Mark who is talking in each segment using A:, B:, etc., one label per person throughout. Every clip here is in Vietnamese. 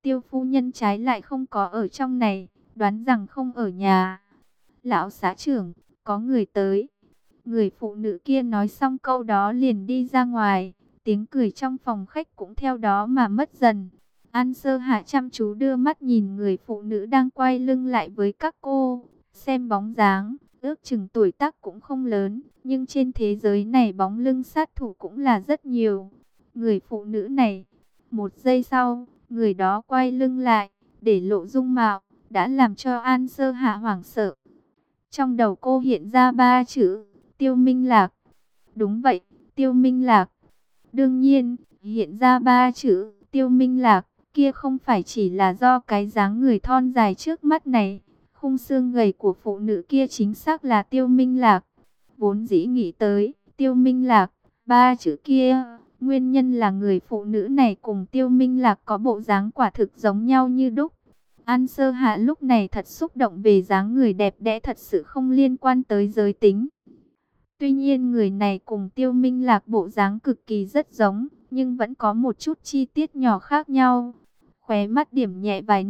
A: Tiêu phu nhân trái lại không có ở trong này, đoán rằng không ở nhà. Lão xã trưởng, có người tới. Người phụ nữ kia nói xong câu đó liền đi ra ngoài, tiếng cười trong phòng khách cũng theo đó mà mất dần. An Sơ Hạ chăm chú đưa mắt nhìn người phụ nữ đang quay lưng lại với các cô, xem bóng dáng, ước chừng tuổi tác cũng không lớn, nhưng trên thế giới này bóng lưng sát thủ cũng là rất nhiều. Người phụ nữ này, một giây sau, người đó quay lưng lại, để lộ dung mạo, đã làm cho An Sơ Hạ hoảng sợ. Trong đầu cô hiện ra ba chữ, Tiêu Minh Lạc. Đúng vậy, Tiêu Minh Lạc. Đương nhiên, hiện ra ba chữ, Tiêu Minh Lạc, kia không phải chỉ là do cái dáng người thon dài trước mắt này. Khung xương gầy của phụ nữ kia chính xác là Tiêu Minh Lạc. Vốn dĩ nghĩ tới, Tiêu Minh Lạc, ba chữ kia, nguyên nhân là người phụ nữ này cùng Tiêu Minh Lạc có bộ dáng quả thực giống nhau như đúc. An Sơ Hạ lúc này thật xúc động về dáng người đẹp đẽ, thật sự không liên quan tới giới tính. Tuy nhiên người này cùng Tiêu Minh Lạc bộ dáng cực kỳ rất giống, nhưng vẫn có một chút chi tiết nhỏ khác nhau. Khóe mắt điểm nhẹ vài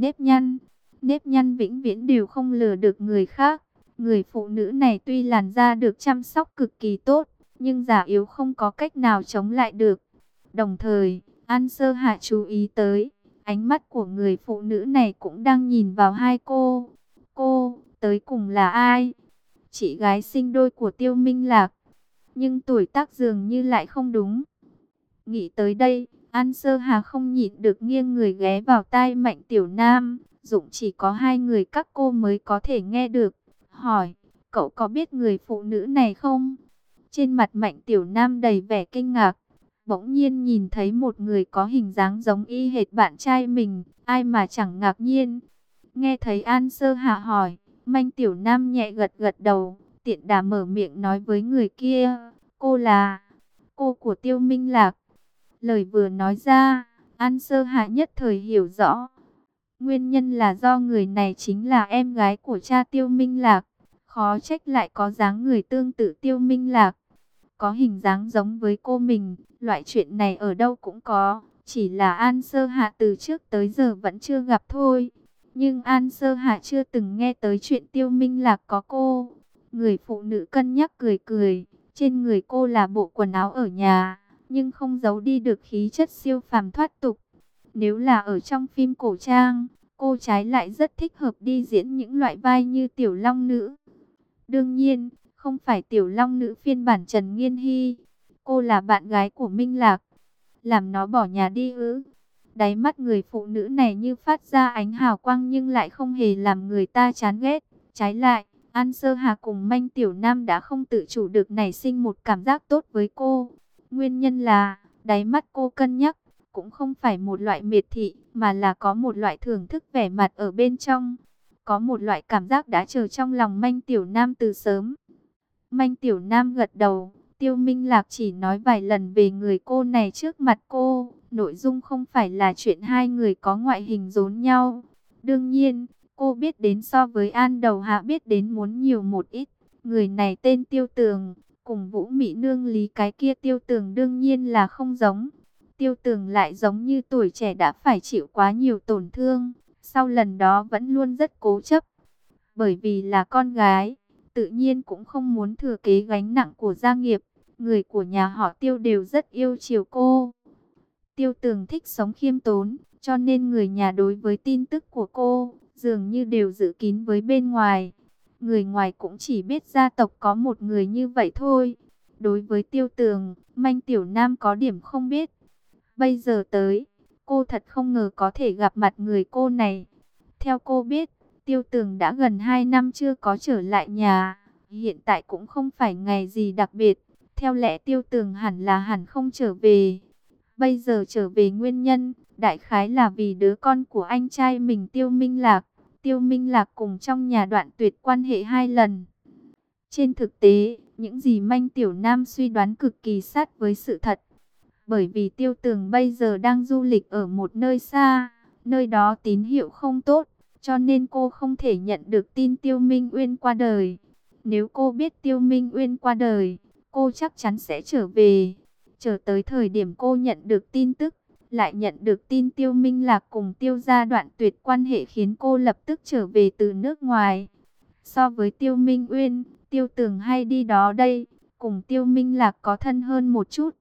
A: nếp nhăn vĩnh viễn đều không lừa được người khác. Người phụ nữ này tuy làn da được chăm sóc cực kỳ tốt, nhưng già yếu không có cách nào chống lại được. Đồng thời, An Sơ Hạ chú ý tới, ánh mắt của người phụ nữ này cũng đang nhìn vào hai cô. Cô, tới cùng là ai? Chị gái sinh đôi của Tiêu Minh Lạc. Nhưng tuổi tác dường như lại không đúng. Nghĩ tới đây, An Sơ Hà không nhịn được nghiêng người ghé vào tai Mạnh Tiểu Nam. Dụng chỉ có hai người các cô mới có thể nghe được. Hỏi, cậu có biết người phụ nữ này không? Trên mặt Mạnh Tiểu Nam đầy vẻ kinh ngạc. Bỗng nhiên nhìn thấy một người có hình dáng giống y hệt bạn trai mình, ai mà chẳng ngạc nhiên. Nghe thấy An Sơ Hạ hỏi, Mạnh Tiểu Nam nhẹ gật gật đầu, tiện đà mở miệng nói với người kia, cô là cô của Tiêu Minh Lạc. Lời vừa nói ra, An Sơ Hạ nhất thời hiểu rõ. Nguyên nhân là do người này chính là em gái của cha Tiêu Minh Lạc, khó trách lại có dáng người tương tự Tiêu Minh Lạc. Có hình dáng giống với cô mình, loại chuyện này ở đâu cũng có, chỉ là An Sơ Hạ từ trước tới giờ vẫn chưa gặp thôi. Nhưng An Sơ Hạ chưa từng nghe tới chuyện Tiêu Minh Lạc có cô. Người phụ nữ cân nhắc cười cười, trên người cô là bộ quần áo ở nhà, nhưng không giấu đi được khí chất siêu phàm thoát tục. Nếu là ở trong phim cổ trang, cô trái lại rất thích hợp đi diễn những loại vai như Tiểu Long Nữ. Đương nhiên, không phải Tiểu Long Nữ phiên bản Trần Nghiên Hy. Cô là bạn gái của Minh Lạc. Làm nó bỏ nhà đi ư? Đáy mắt người phụ nữ này như phát ra ánh hào quang nhưng lại không hề làm người ta chán ghét. Trái lại, An Sơ Hà cùng Mạnh Tiểu Nam đã không tự chủ được nảy sinh một cảm giác tốt với cô. Nguyên nhân là, đáy mắt cô cân nhắc, cũng không phải một loại miệt thị, mà là có một loại thưởng thức vẻ mặt ở bên trong. Có một loại cảm giác đã chờ trong lòng Mạnh Tiểu Nam từ sớm. Mạnh Tiểu Nam gật đầu, Tiêu Minh Lạc chỉ nói vài lần về người cô này trước mặt cô. Nội dung không phải là chuyện hai người có ngoại hình giống nhau. Đương nhiên, cô biết đến so với An Đầu Hạ biết đến muốn nhiều một ít. Người này tên Tiêu Tường, cùng Vũ Mị Nương Lý cái kia Tiêu Tường đương nhiên là không giống. Tiêu Tường lại giống như tuổi trẻ đã phải chịu quá nhiều tổn thương. Sau lần đó vẫn luôn rất cố chấp. Bởi vì là con gái, tự nhiên cũng không muốn thừa kế gánh nặng của gia nghiệp. Người của nhà họ Tiêu đều rất yêu chiều cô. Tiêu Tường thích sống khiêm tốn, cho nên người nhà đối với tin tức của cô dường như đều giữ kín với bên ngoài. Người ngoài cũng chỉ biết gia tộc có một người như vậy thôi. Đối với Tiêu Tường, Mạnh Tiểu Nam có điểm không biết. Bây giờ tới, cô thật không ngờ có thể gặp mặt người cô này. Theo cô biết, Tiêu Tường đã gần 2 năm chưa có trở lại nhà. Hiện tại cũng không phải ngày gì đặc biệt. Theo lẽ Tiêu Tường hẳn không trở về. Bây giờ trở về nguyên nhân, đại khái là vì đứa con của anh trai mình Tiêu Minh Lạc. Tiêu Minh Lạc cùng trong nhà đoạn tuyệt quan hệ 2 lần. Trên thực tế, những gì Mạnh Tiểu Nam suy đoán cực kỳ sát với sự thật. Bởi vì Tiêu Tường bây giờ đang du lịch ở một nơi xa, nơi đó tín hiệu không tốt, cho nên cô không thể nhận được tin Tiêu Minh Uyên qua đời. Nếu cô biết Tiêu Minh Uyên qua đời, cô chắc chắn sẽ trở về. Chờ tới thời điểm cô nhận được tin tức, lại nhận được tin Tiêu Minh Lạc cùng Tiêu gia đoạn tuyệt quan hệ khiến cô lập tức trở về từ nước ngoài. So với Tiêu Minh Uyên, Tiêu Tường hay đi đó đây, cùng Tiêu Minh Lạc có thân hơn một chút.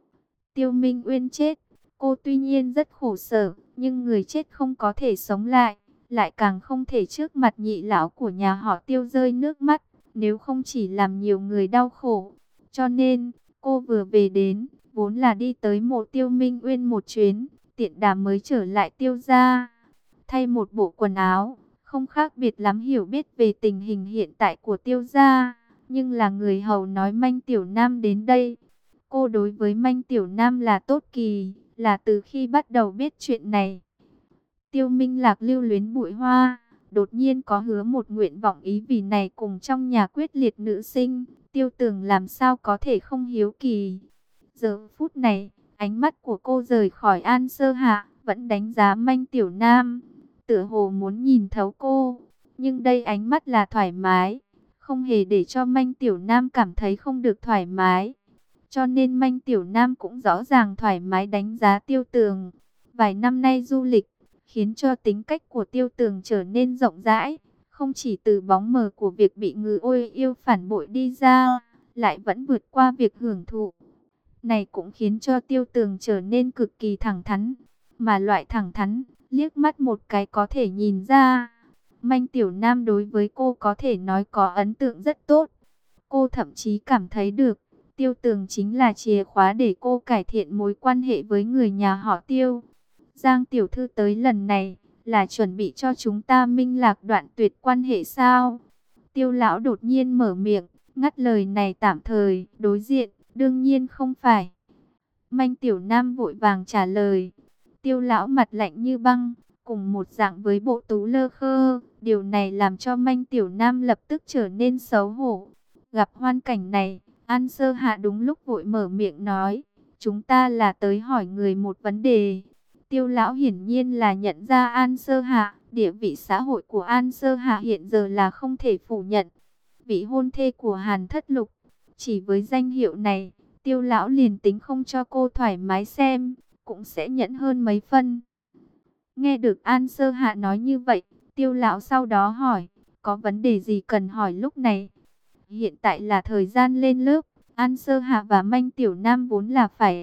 A: Tiêu Minh Uyên chết, cô tuy nhiên rất khổ sở, nhưng người chết không có thể sống lại càng không thể trước mặt nhị lão của nhà họ Tiêu rơi nước mắt, nếu không chỉ làm nhiều người đau khổ. Cho nên, cô vừa về đến, vốn là đi tới mộ Tiêu Minh Uyên một chuyến, tiện đà mới trở lại Tiêu gia, thay một bộ quần áo, không khác biệt lắm hiểu biết về tình hình hiện tại của Tiêu gia, nhưng là người hầu nói Manh Tiểu Nam đến đây. Cô đối với Manh Tiểu Nam là tốt kỳ, là từ khi bắt đầu biết chuyện này. Tiêu Minh Lạc lưu luyến bụi hoa, đột nhiên có hứa một nguyện vọng ý vì này cùng trong nhà quyết liệt nữ sinh, Tiêu Tường làm sao có thể không hiếu kỳ. Giờ phút này, ánh mắt của cô rời khỏi An Sơ Hạ, vẫn đánh giá Manh Tiểu Nam, tựa hồ muốn nhìn thấu cô, nhưng đây ánh mắt là thoải mái, không hề để cho Manh Tiểu Nam cảm thấy không được thoải mái. Cho nên Manh Tiểu Nam cũng rõ ràng thoải mái đánh giá Tiêu Tường. Vài năm nay du lịch, khiến cho tính cách của Tiêu Tường trở nên rộng rãi, không chỉ từ bóng mờ của việc bị người ôi yêu phản bội đi ra, lại vẫn vượt qua việc hưởng thụ. Này cũng khiến cho Tiêu Tường trở nên cực kỳ thẳng thắn, mà loại thẳng thắn, liếc mắt một cái có thể nhìn ra. Manh Tiểu Nam đối với cô có thể nói có ấn tượng rất tốt. Cô thậm chí cảm thấy được, Tiêu Tường chính là chìa khóa để cô cải thiện mối quan hệ với người nhà họ Tiêu. Giang tiểu thư tới lần này, là chuẩn bị cho chúng ta Minh Lạc đoạn tuyệt quan hệ sao? Tiêu lão đột nhiên mở miệng, ngắt lời này tạm thời, đối diện, đương nhiên không phải. Manh Tiểu Nam vội vàng trả lời. Tiêu lão mặt lạnh như băng, cùng một dạng với bộ Tú lơ khơ. Điều này làm cho Manh Tiểu Nam lập tức trở nên xấu hổ. Gặp hoàn cảnh này, An Sơ Hạ đúng lúc vội mở miệng nói, chúng ta là tới hỏi người một vấn đề. Tiêu lão hiển nhiên là nhận ra An Sơ Hạ, địa vị xã hội của An Sơ Hạ hiện giờ là không thể phủ nhận. Vị hôn thê của Hàn Thất Lục, chỉ với danh hiệu này, Tiêu lão liền tính không cho cô thoải mái xem, cũng sẽ nhẫn hơn mấy phân. Nghe được An Sơ Hạ nói như vậy, Tiêu lão sau đó hỏi, có vấn đề gì cần hỏi lúc này? Hiện tại là thời gian lên lớp, An Sơ Hạ và Manh Tiểu Nam vốn là phải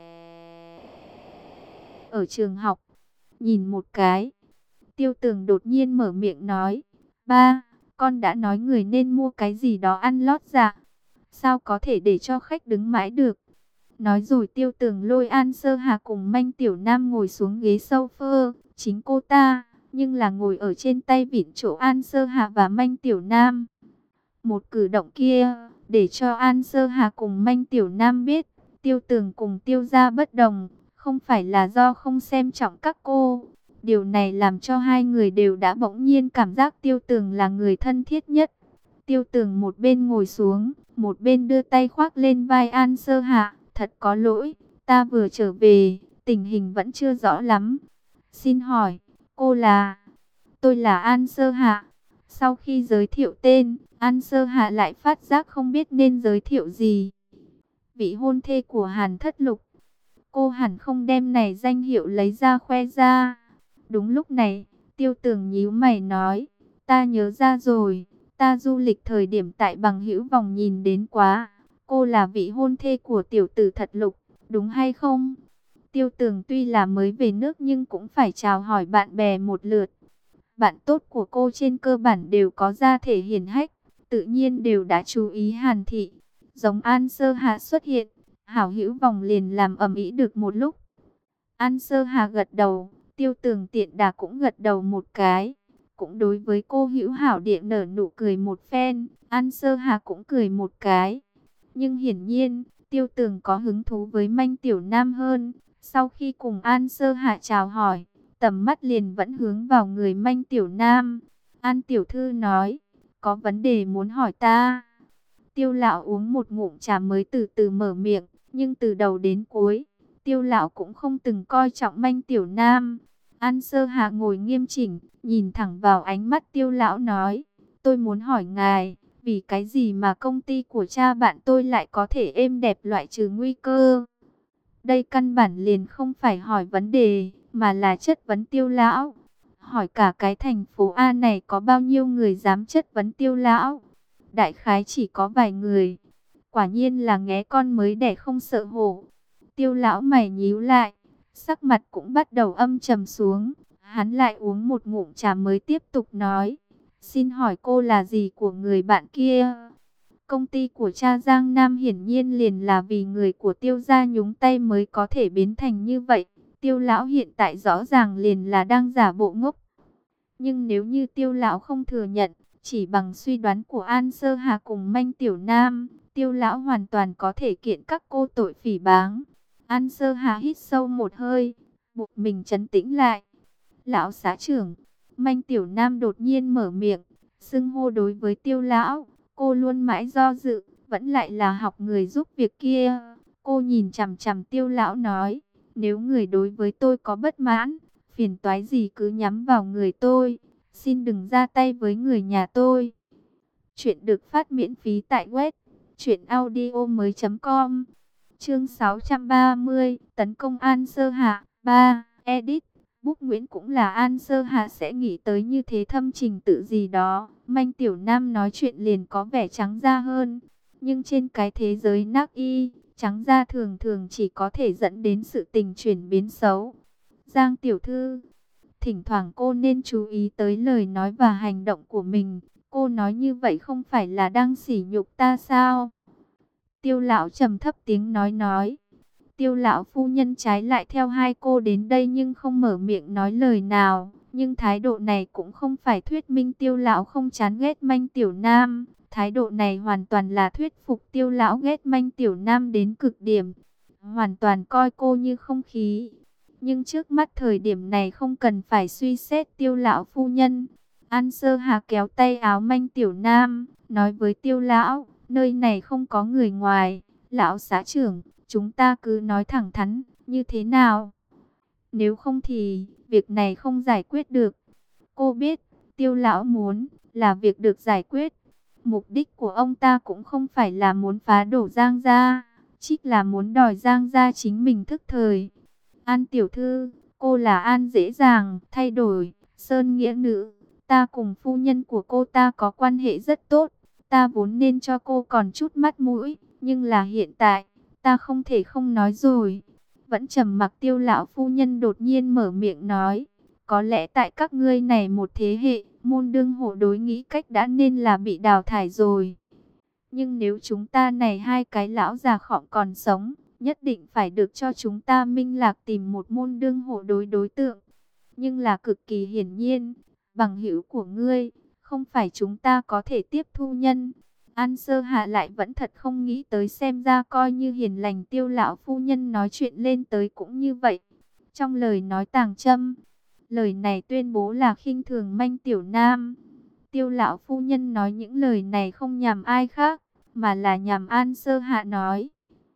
A: ở trường học. Nhìn một cái, Tiêu Tường đột nhiên mở miệng nói, ba, con đã nói người nên mua cái gì đó ăn lót dạ. Sao có thể để cho khách đứng mãi được? Nói rồi Tiêu Tường lôi An Sơ Hà cùng Manh Tiểu Nam ngồi xuống ghế sofa, chính cô ta, nhưng là ngồi ở trên tay vịn chỗ An Sơ Hà và Manh Tiểu Nam. Một cử động kia, để cho An Sơ Hà cùng Manh Tiểu Nam biết, Tiêu Tường cùng Tiêu gia bất đồng, không phải là do không xem trọng các cô. Điều này làm cho hai người đều đã bỗng nhiên cảm giác Tiêu Tường là người thân thiết nhất. Tiêu Tường một bên ngồi xuống, một bên đưa tay khoác lên vai An Sơ Hạ. Thật có lỗi, ta vừa trở về, tình hình vẫn chưa rõ lắm. Xin hỏi, cô là? Tôi là An Sơ Hạ. Sau khi giới thiệu tên, An Sơ Hạ lại phát giác không biết nên giới thiệu gì. Vị hôn thê của Hàn Thất Lục. Cô hẳn không đem này danh hiệu lấy ra khoe ra. Đúng lúc này, Tiêu Tường nhíu mày nói, ta nhớ ra rồi, ta du lịch thời điểm tại Bằng Hữu Vòng nhìn đến quá. Cô là vị hôn thê của tiểu tử Thật Lục, đúng hay không? Tiêu Tường tuy là mới về nước nhưng cũng phải chào hỏi bạn bè một lượt. Bạn tốt của cô trên cơ bản đều có gia thể hiển hách, tự nhiên đều đã chú ý Hàn thị. Giống An Sơ Hạ xuất hiện, Hảo Hữu Vòng liền làm ầm ĩ được một lúc. An Sơ Hạ gật đầu, Tiêu Tường tiện đà cũng gật đầu một cái. Cũng đối với cô hữu hảo điện nở nụ cười một phen, An Sơ Hạ cũng cười một cái. Nhưng hiển nhiên, Tiêu Tường có hứng thú với Manh Tiểu Nam hơn. Sau khi cùng An Sơ Hạ chào hỏi, tầm mắt liền vẫn hướng vào người Manh Tiểu Nam. An Tiểu Thư nói, có vấn đề muốn hỏi ta. Tiêu lão uống một ngụm trà mới từ từ mở miệng, nhưng từ đầu đến cuối, Tiêu lão cũng không từng coi trọng Manh Tiểu Nam. An Sơ Hạ ngồi nghiêm chỉnh, nhìn thẳng vào ánh mắt Tiêu lão nói, tôi muốn hỏi ngài, vì cái gì mà công ty của cha bạn tôi lại có thể êm đẹp loại trừ nguy cơ? Đây căn bản liền không phải hỏi vấn đề, mà là chất vấn Tiêu lão. Hỏi cả cái thành phố A này có bao nhiêu người dám chất vấn Tiêu lão? Đại khái chỉ có vài người. Quả nhiên là nghé con mới đẻ không sợ hổ. Tiêu lão mày nhíu lại, sắc mặt cũng bắt đầu âm trầm xuống. Hắn lại uống một ngụm trà mới tiếp tục nói. Xin hỏi cô là gì của người bạn kia? Công ty của cha Giang Nam hiển nhiên liền là vì người của Tiêu gia nhúng tay mới có thể biến thành như vậy. Tiêu lão hiện tại rõ ràng liền là đang giả bộ ngốc. Nhưng nếu như Tiêu lão không thừa nhận, chỉ bằng suy đoán của An Sơ Hà cùng Manh Tiểu Nam, Tiêu lão hoàn toàn có thể kiện các cô tội phỉ báng. An Sơ Hà hít sâu một hơi, buộc mình trấn tĩnh lại. Lão xã trưởng, Manh Tiểu Nam đột nhiên mở miệng, xưng hô đối với Tiêu lão. Cô luôn mãi do dự, vẫn lại là học người giúp việc kia. Cô nhìn chằm chằm Tiêu lão nói, nếu người đối với tôi có bất mãn, phiền toái gì cứ nhắm vào người tôi, xin đừng ra tay với người nhà tôi. Chuyện được phát miễn phí tại web truyệnaudiomoi.com. Chương 630, tấn công An Sơ Hạ 3, edit. Bút Nguyễn cũng là An Sơ Hạ sẽ nghĩ tới như thế thâm trình tự gì đó. Manh Tiểu Nam nói chuyện liền có vẻ trắng da hơn. Nhưng trên cái thế giới nắc y, trắng da thường thường chỉ có thể dẫn đến sự tình chuyển biến xấu. Giang tiểu thư, thỉnh thoảng cô nên chú ý tới lời nói và hành động của mình. Cô nói như vậy không phải là đang sỉ nhục ta sao? Tiêu lão trầm thấp tiếng nói. Tiêu lão phu nhân trái lại theo hai cô đến đây nhưng không mở miệng nói lời nào. Nhưng thái độ này cũng không phải thuyết minh Tiêu lão không chán ghét Manh Tiểu Nam. Thái độ này hoàn toàn là thuyết phục Tiêu lão ghét Manh Tiểu Nam đến cực điểm. Hoàn toàn coi cô như không khí. Nhưng trước mắt thời điểm này không cần phải suy xét Tiêu lão phu nhân. An Sơ Hà kéo tay áo Manh Tiểu Nam, nói với Tiêu lão, nơi này không có người ngoài. Lão xã trưởng, chúng ta cứ nói thẳng thắn, như thế nào? Nếu không thì, việc này không giải quyết được. Cô biết, Tiêu lão muốn, là việc được giải quyết. Mục đích của ông ta cũng không phải là muốn phá đổ Giang gia, chính là muốn đòi Giang gia chính mình thức thời. An tiểu thư, cô là An dễ dàng thay đổi, Sơn nghĩa nữ. Ta cùng phu nhân của cô ta có quan hệ rất tốt. Ta vốn nên cho cô còn chút mắt mũi, nhưng là hiện tại, ta không thể không nói rồi. Vẫn trầm mặc Tiêu lão phu nhân đột nhiên mở miệng nói, có lẽ tại các ngươi này một thế hệ, môn đương hộ đối nghĩ cách đã nên là bị đào thải rồi. Nhưng nếu chúng ta này hai cái lão già khọm còn sống, nhất định phải được cho chúng ta Minh Lạc tìm một môn đương hộ đối đối tượng. Nhưng là cực kỳ hiển nhiên, bằng hữu của ngươi, không phải chúng ta có thể tiếp thu nhân. An Sơ Hạ lại vẫn thật không nghĩ tới, xem ra coi như hiền lành Tiêu lão phu nhân nói chuyện lên tới cũng như vậy. Trong lời nói tàng châm, lời này tuyên bố là khinh thường Manh Tiểu Nam. Tiêu lão phu nhân nói những lời này không nhằm ai khác, mà là nhằm An Sơ Hạ nói.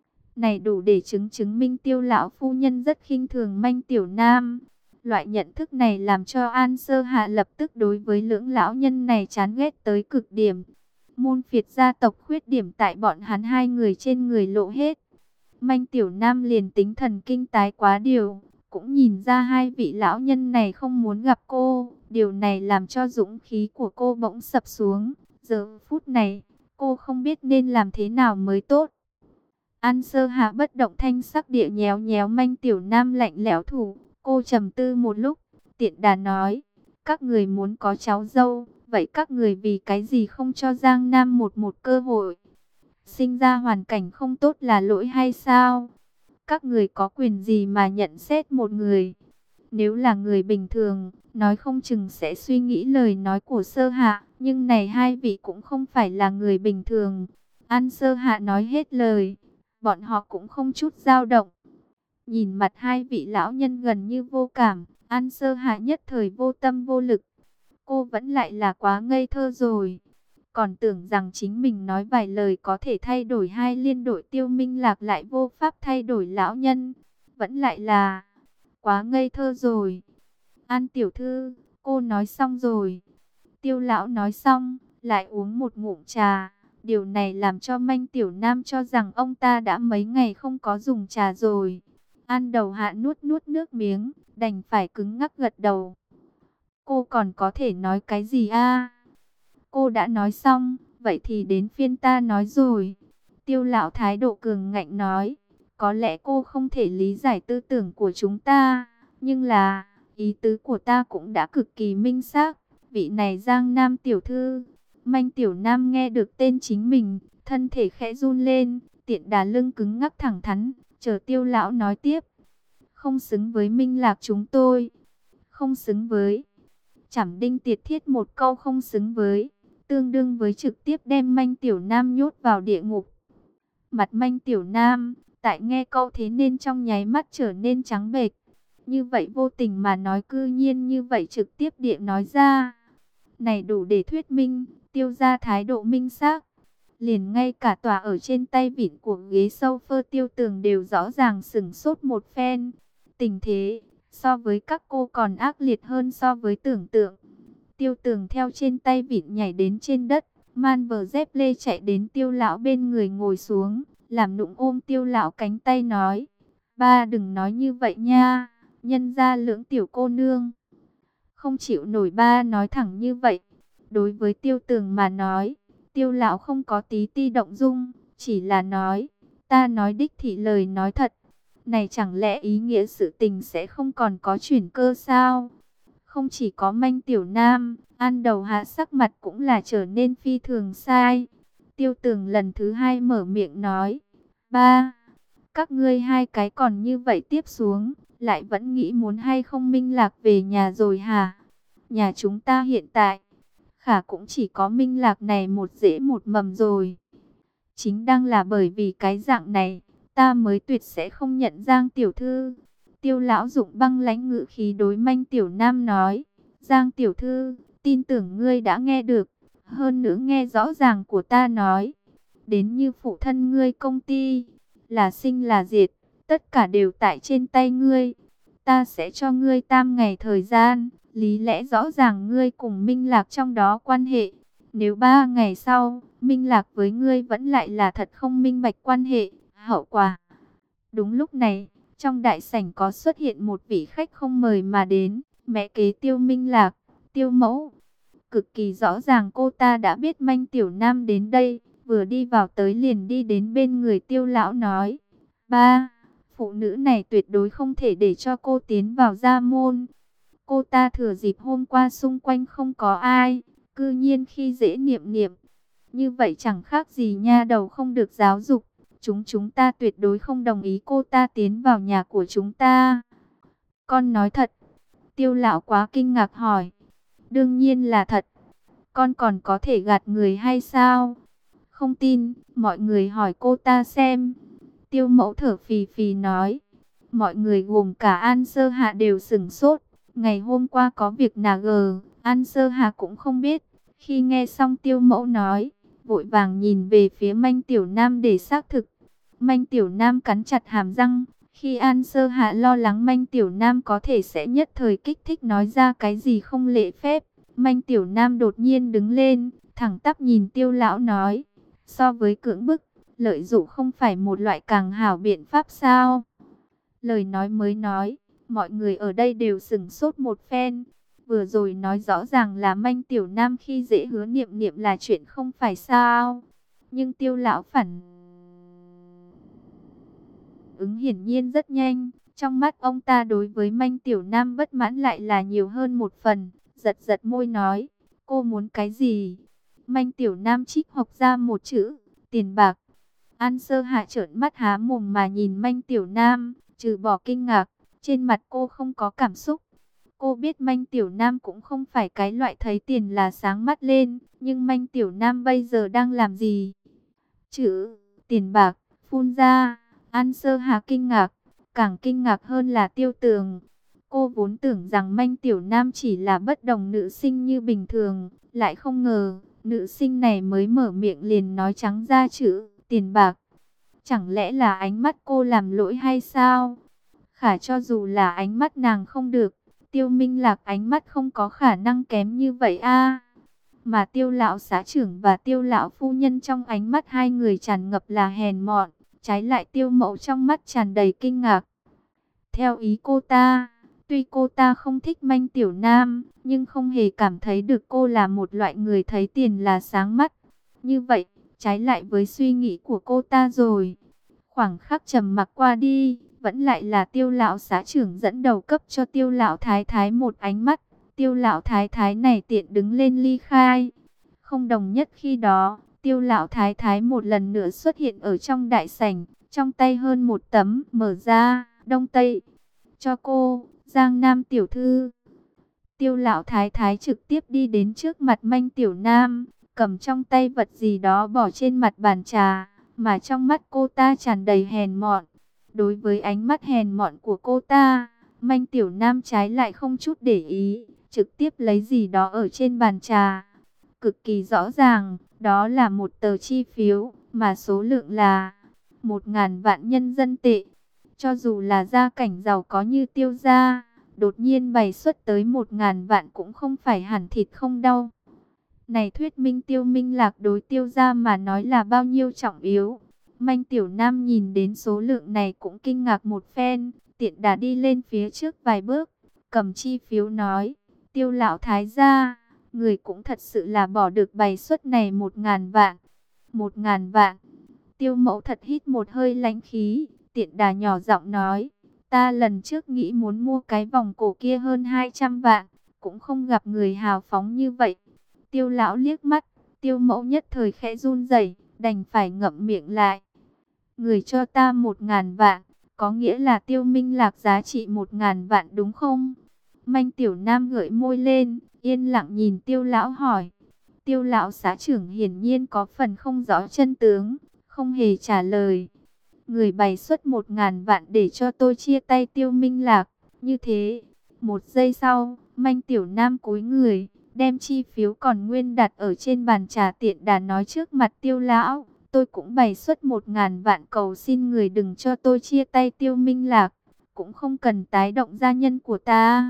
A: Này đủ để chứng minh Tiêu lão phu nhân rất khinh thường Manh Tiểu Nam. Loại nhận thức này làm cho An Sơ Hạ lập tức đối với lưỡng lão nhân này chán ghét tới cực điểm. Môn phiệt gia tộc khuyết điểm tại bọn hắn hai người trên người lộ hết. Manh Tiểu Nam liền tính thần kinh tái quá điều, cũng nhìn ra hai vị lão nhân này không muốn gặp cô. Điều này làm cho dũng khí của cô bỗng sập xuống. Giờ phút này, cô không biết nên làm thế nào mới tốt. An Sơ Hạ bất động thanh sắc địa nhéo nhéo Manh Tiểu Nam lạnh lẽo thủ. Cô trầm tư một lúc, tiện đà nói, các người muốn có cháu dâu, vậy các người vì cái gì không cho Giang Nam một cơ hội? Sinh ra hoàn cảnh không tốt là lỗi hay sao? Các người có quyền gì mà nhận xét một người? Nếu là người bình thường, nói không chừng sẽ suy nghĩ lời nói của Sơ Hạ, nhưng này hai vị cũng không phải là người bình thường. An Sơ Hạ nói hết lời, bọn họ cũng không chút dao động. Nhìn mặt hai vị lão nhân gần như vô cảm, An Sơ Hạ nhất thời vô tâm vô lực. Cô vẫn lại là quá ngây thơ rồi. Còn tưởng rằng chính mình nói vài lời có thể thay đổi hai liên đội Tiêu Minh Lạc lại vô pháp thay đổi lão nhân. Vẫn lại là quá ngây thơ rồi. An tiểu thư, cô nói xong rồi. Tiêu lão nói xong, lại uống một ngụm trà. Điều này làm cho Manh Tiểu Nam cho rằng ông ta đã mấy ngày không có dùng trà rồi. An Đầu Hạ nuốt nuốt nước miếng, đành phải cứng ngắc gật đầu. Cô còn có thể nói cái gì a? Cô đã nói xong, vậy thì đến phiên ta nói rồi. Tiêu lão thái độ cường ngạnh nói, có lẽ cô không thể lý giải tư tưởng của chúng ta, nhưng là, ý tứ của ta cũng đã cực kỳ minh xác. Vị này Giang Nam tiểu thư. Manh Tiểu Nam nghe được tên chính mình, thân thể khẽ run lên, tiện đà lưng cứng ngắc thẳng thắn, chờ Tiêu lão nói tiếp. Không xứng với Minh Lạc chúng tôi. Không xứng với. Trảm đinh tiệt thiết một câu không xứng với, tương đương với trực tiếp đem Manh Tiểu Nam nhốt vào địa ngục. Mặt Manh Tiểu Nam, tại nghe câu thế nên trong nháy mắt trở nên trắng bệch. Như vậy vô tình mà nói, cư nhiên như vậy trực tiếp địa nói ra. Này đủ để thuyết minh, Tiêu gia thái độ minh xác. Liền ngay cả tòa ở trên tay vịn của ghế sofa Tiêu Tường đều rõ ràng sửng sốt một phen. Tình thế so với các cô còn ác liệt hơn so với tưởng tượng. Tiêu Tường theo trên tay vịn nhảy đến trên đất, man vờ dép lê chạy đến Tiêu lão bên người ngồi xuống, làm nũng ôm Tiêu lão cánh tay nói: "Ba đừng nói như vậy nha, nhân gia Lưỡng tiểu cô nương không chịu nổi ba nói thẳng như vậy." Đối với Tiêu Tường mà nói, Tiêu lão không có tí ti động dung, chỉ là nói: "Ta nói đích thị lời nói thật." Này chẳng lẽ ý nghĩa sự tình sẽ không còn có chuyển cơ sao? Không chỉ có Manh Tiểu Nam, An Đầu Hạ sắc mặt cũng là trở nên phi thường sai. Tiêu Tường lần thứ hai mở miệng nói: "Ba, các ngươi hai cái còn như vậy tiếp xuống, lại vẫn nghĩ muốn hay không Minh Lạc về nhà rồi hả? Nhà chúng ta hiện tại, khả cũng chỉ có Minh Lạc này một rễ một mầm rồi. Chính đang là bởi vì cái dạng này, ta mới tuyệt sẽ không nhận Giang tiểu thư." Tiêu lão dụng băng lãnh ngữ khí đối Manh Tiểu Nam nói: "Giang tiểu thư, tin tưởng ngươi đã nghe được, hơn nữa nghe rõ ràng của ta nói, đến như phụ thân ngươi công ty, là sinh là diệt, tất cả đều tại trên tay ngươi. Ta sẽ cho ngươi 3 ngày thời gian, lý lẽ rõ ràng ngươi cùng Minh Lạc trong đó quan hệ. Nếu 3 ngày sau, Minh Lạc với ngươi vẫn lại là thật không minh bạch quan hệ, hậu quả." Đúng lúc này, trong đại sảnh có xuất hiện một vị khách không mời mà đến, mẹ kế Tiêu Minh Lạc, Tiêu mẫu. Cực kỳ rõ ràng cô ta đã biết Manh Tiểu Nam đến đây, vừa đi vào tới liền đi đến bên người Tiêu lão nói: "Ba, phụ nữ này tuyệt đối không thể để cho cô tiến vào gia môn. Cô ta thừa dịp hôm qua xung quanh không có ai, cư nhiên khi dễ Niệm Niệm. Như vậy chẳng khác gì nha đầu không được giáo dục. Chúng ta tuyệt đối không đồng ý cô ta tiến vào nhà của chúng ta." "Con nói thật?" Tiêu lão quá kinh ngạc hỏi. "Đương nhiên là thật. Con còn có thể gạt người hay sao? Không tin, mọi người hỏi cô ta xem." Tiêu mẫu thở phì phì nói. Mọi người gồm cả An Sơ Hạ đều sửng sốt. Ngày hôm qua có việc nà gờ, An Sơ Hạ cũng không biết. Khi nghe xong Tiêu mẫu nói, vội vàng nhìn về phía Manh Tiểu Nam để xác thực. Manh Tiểu Nam cắn chặt hàm răng. Khi An Sơ Hạ lo lắng Manh Tiểu Nam có thể sẽ nhất thời kích thích nói ra cái gì không lễ phép, Manh Tiểu Nam đột nhiên đứng lên, thẳng tắp nhìn Tiêu lão nói: "So với cưỡng bức, lợi dụng không phải một loại càng hảo biện pháp sao?" Lời nói mới nói, mọi người ở đây đều sửng sốt một phen. Vừa rồi nói rõ ràng là Manh Tiểu Nam khi dễ Hứa Niệm Niệm là chuyện không phải sao. Nhưng Tiêu lão phản ứng hiển nhiên rất nhanh. Trong mắt ông ta đối với Manh Tiểu Nam bất mãn lại là nhiều hơn một phần. Giật giật môi nói: "Cô muốn cái gì?" Manh Tiểu Nam trích học ra một chữ: "Tiền bạc." An Sơ Hạ trợn mắt há mồm mà nhìn Manh Tiểu Nam, trừ bỏ kinh ngạc, trên mặt cô không có cảm xúc. Cô biết Manh Tiểu Nam cũng không phải cái loại thấy tiền là sáng mắt lên, nhưng Manh Tiểu Nam bây giờ đang làm gì? Chữ tiền bạc phun ra. An Sơ Hạ kinh ngạc, càng kinh ngạc hơn là Tiêu Tường. Cô vốn tưởng rằng Manh Tiểu Nam chỉ là bất đồng nữ sinh như bình thường, lại không ngờ nữ sinh này mới mở miệng liền nói trắng ra chữ tiền bạc. Chẳng lẽ là ánh mắt cô làm lỗi hay sao? Khả cho dù là ánh mắt nàng không được, Tiêu Minh Lạc ánh mắt không có khả năng kém như vậy a. Mà Tiêu lão xã trưởng và Tiêu lão phu nhân trong ánh mắt hai người tràn ngập là hèn mọn, trái lại Tiêu mẫu trong mắt tràn đầy kinh ngạc. theo ý cô ta. Tuy cô ta không thích Manh Tiểu Nam, nhưng không hề cảm thấy được cô là một loại người thấy tiền là sáng mắt. Như vậy, trái lại với suy nghĩ của cô ta rồi. Khoảng khắc trầm mặc qua đi, vẫn lại là Tiêu lão xã trưởng dẫn đầu cấp cho Tiêu lão thái thái một ánh mắt. Tiêu lão thái thái này tiện đứng lên ly khai. Không đồng nhất khi đó, Tiêu lão thái thái một lần nữa xuất hiện ở trong đại sảnh, trong tay hơn một tấm mở ra, đông tây. Cho cô, Giang Nam tiểu thư. Tiêu lão thái thái trực tiếp đi đến trước mặt Manh Tiểu Nam, cầm trong tay vật gì đó bỏ trên mặt bàn trà, mà trong mắt cô ta tràn đầy hèn mọn. Đối với ánh mắt hèn mọn của cô ta, Manh Tiểu Nam trái lại không chút để ý, trực tiếp lấy gì đó ở trên bàn trà. Cực kỳ rõ ràng, đó là một tờ chi phiếu, mà số lượng là 1.000 vạn nhân dân tệ. Cho dù là gia cảnh giàu có như Tiêu gia, đột nhiên bày xuất tới 1.000 vạn cũng không phải hẳn thịt không đau. Này thuyết minh Tiêu Minh Lạc đối Tiêu gia mà nói là bao nhiêu trọng yếu. Manh Tiểu Nam nhìn đến số lượng này cũng kinh ngạc một phen, tiện đà đi lên phía trước vài bước, cầm chi phiếu nói: Tiêu lão thái gia, người cũng thật sự là bỏ được bày suất này 1.000 vạn. 1.000 vạn. Tiêu mẫu thật hít một hơi lãnh khí, tiện đà nhỏ giọng nói: ta lần trước nghĩ muốn mua cái vòng cổ kia hơn 200 vạn, cũng không gặp người hào phóng như vậy. Tiêu lão liếc mắt, Tiêu mẫu nhất thời khẽ run rẩy, đành phải ngậm miệng lại. Người cho ta 1.000 vạn, có nghĩa là Tiêu Minh Lạc giá trị 1.000 vạn đúng không? Manh Tiểu Nam gợi môi lên, yên lặng nhìn Tiêu lão hỏi. Tiêu lão xã trưởng hiển nhiên có phần không rõ chân tướng, không hề trả lời. Người bày xuất 1.000 vạn để cho tôi chia tay Tiêu Minh Lạc, như thế. Một giây sau, Manh Tiểu Nam cúi người, đem chi phiếu còn nguyên đặt ở trên bàn trà tiện đà nói trước mặt Tiêu lão. Tôi cũng bày xuất 1.000 vạn cầu xin người đừng cho tôi chia tay Tiêu Minh Lạc, cũng không cần tái động gia nhân của ta.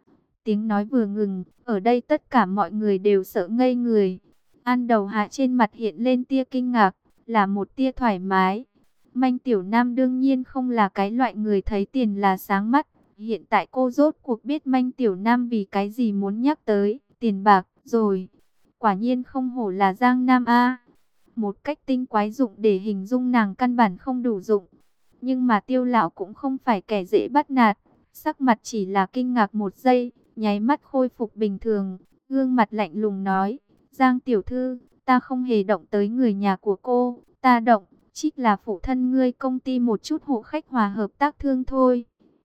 A: Tiếng nói vừa ngừng, ở đây tất cả mọi người đều sợ ngây người. An Đầu Hạ trên mặt hiện lên tia kinh ngạc, là một tia thoải mái. Manh Tiểu Nam đương nhiên không là cái loại người thấy tiền là sáng mắt. Hiện tại cô rốt cuộc biết Manh Tiểu Nam vì cái gì muốn nhắc tới tiền bạc rồi. Quả nhiên không hổ là Giang Nam A. Một cách tinh quái dụng để hình dung nàng căn bản không đủ dụng. Nhưng mà Tiêu lão cũng không phải kẻ dễ bắt nạt. Sắc mặt chỉ là kinh ngạc một giây, nháy mắt khôi phục bình thường, gương mặt lạnh lùng nói: Giang tiểu thư, ta không hề động tới người nhà của cô, ta động, trích là phụ thân ngươi công ty một chút hộ khách hòa hợp tác thương thôi.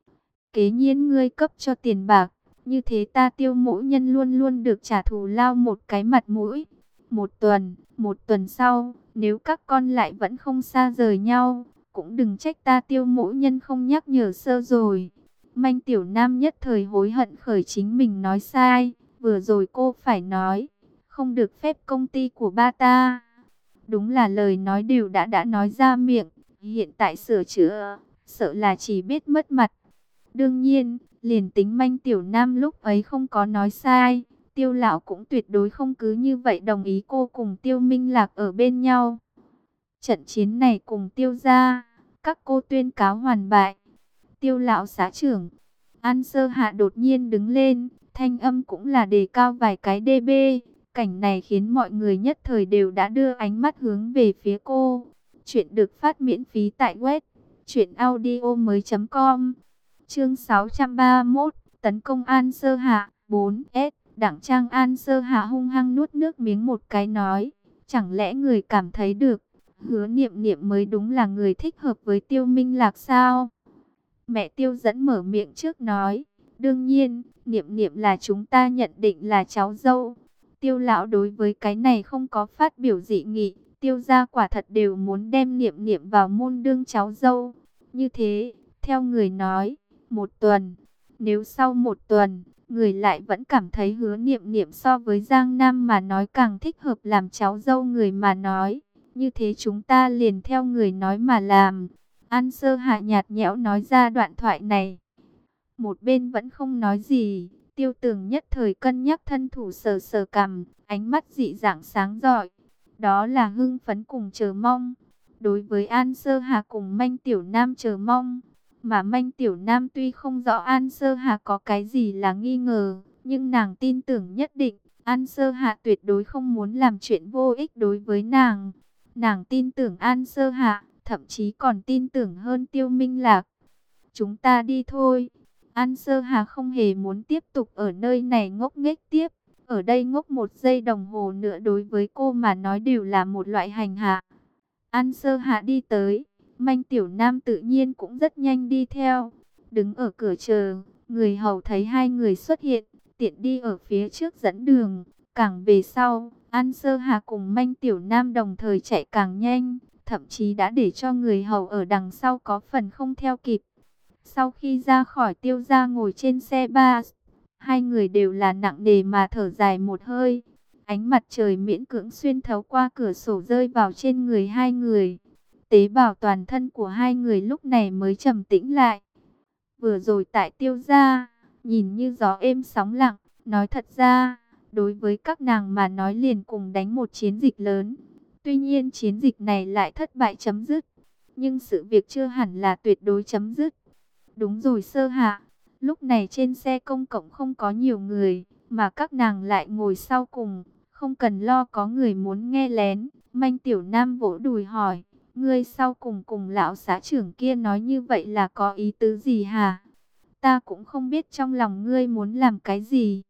A: Kế nhiên ngươi cấp cho tiền bạc, như thế ta Tiêu mỗ nhân luôn luôn được trả thù lao một cái mặt mũi. Một tuần sau, nếu các con lại vẫn không xa rời nhau, cũng đừng trách ta Tiêu mỗ nhân không nhắc nhở sơ rồi. Manh Tiểu Nam nhất thời hối hận khởi chính mình nói sai, vừa rồi cô phải nói, không được phép công ty của ba ta. Đúng là lời nói đều đã nói ra miệng, hiện tại sửa chữa, sợ là chỉ biết mất mặt. Đương nhiên, liền tính Manh Tiểu Nam lúc ấy không có nói sai, Tiêu lão cũng tuyệt đối không cứ như vậy đồng ý cô cùng Tiêu Minh Lạc ở bên nhau. Trận chiến này cùng Tiêu gia, các cô tuyên cáo hoàn bại. Tiêu lão xã trưởng, An Sơ Hạ đột nhiên đứng lên, thanh âm cũng là đề cao vài cái dB. Cảnh này khiến mọi người nhất thời đều đã đưa ánh mắt hướng về phía cô. Chuyện được phát miễn phí tại web truyệnaudiomoi.com. Chương 631, tấn công An Sơ Hạ. 4S, Đặng Trang An Sơ Hạ hung hăng nuốt nước miếng một cái nói: chẳng lẽ người cảm thấy được Hứa Niệm Niệm mới đúng là người thích hợp với Tiêu Minh Lạc sao? Mẹ Tiêu dẫn mở miệng trước nói: đương nhiên, Niệm Niệm là chúng ta nhận định là cháu dâu. Tiêu lão đối với cái này không có phát biểu dị nghị, Tiêu gia quả thật đều muốn đem Niệm Niệm vào môn đương cháu dâu. Như thế, theo người nói, một tuần, nếu sau một tuần, người lại vẫn cảm thấy Hứa Niệm Niệm so với Giang Nam mà nói càng thích hợp làm cháu dâu người mà nói, như thế chúng ta liền theo người nói mà làm. An Sơ Hạ nhạt nhẽo nói ra đoạn thoại này. Một bên vẫn không nói gì, Tiêu Tường nhất thời cân nhắc thân thủ sờ sờ cằm, ánh mắt dị dạng sáng rọi. Đó là hưng phấn cùng chờ mong. Đối với An Sơ Hạ cùng Manh Tiểu Nam chờ mong, Mà Manh Tiểu Nam tuy không rõ An Sơ Hà có cái gì là nghi ngờ, nhưng nàng tin tưởng nhất định An Sơ Hạ tuyệt đối không muốn làm chuyện vô ích đối với nàng. Nàng tin tưởng An Sơ Hạ, thậm chí còn tin tưởng hơn Tiêu Minh Lạc. Chúng ta đi thôi. An Sơ Hà không hề muốn tiếp tục ở nơi này ngốc nghếch tiếp. Ở đây ngốc 1 giây đồng hồ nữa đối với cô mà nói đều là một loại hành hạ. An Sơ Hạ đi tới, Manh Tiểu Nam tự nhiên cũng rất nhanh đi theo. Đứng ở cửa chờ, người hầu thấy hai người xuất hiện, tiện đi ở phía trước dẫn đường. Càng về sau, An Sơ Hà cùng Manh Tiểu Nam đồng thời chạy càng nhanh, thậm chí đã để cho người hầu ở đằng sau có phần không theo kịp. Sau khi ra khỏi Tiêu gia ngồi trên xe bus, hai người đều là nặng nề mà thở dài một hơi. Ánh mặt trời miễn cưỡng xuyên thấu qua cửa sổ rơi vào trên người hai người. Tế bào toàn thân của hai người lúc này mới trầm tĩnh lại. Vừa rồi tại Tiêu gia, nhìn như gió êm sóng lặng, nói thật ra, đối với các nàng mà nói liền cùng đánh một chiến dịch lớn. Tuy nhiên chiến dịch này lại thất bại chấm dứt, nhưng sự việc chưa hẳn là tuyệt đối chấm dứt. Đúng rồi Sơ Hạ, lúc này trên xe công cộng không có nhiều người, mà các nàng lại ngồi sau cùng, không cần lo có người muốn nghe lén. Manh Tiểu Nam vỗ đùi hỏi, ngươi sau cùng cùng lão xã trưởng kia nói như vậy là có ý tứ gì hả? Ta cũng không biết trong lòng ngươi muốn làm cái gì.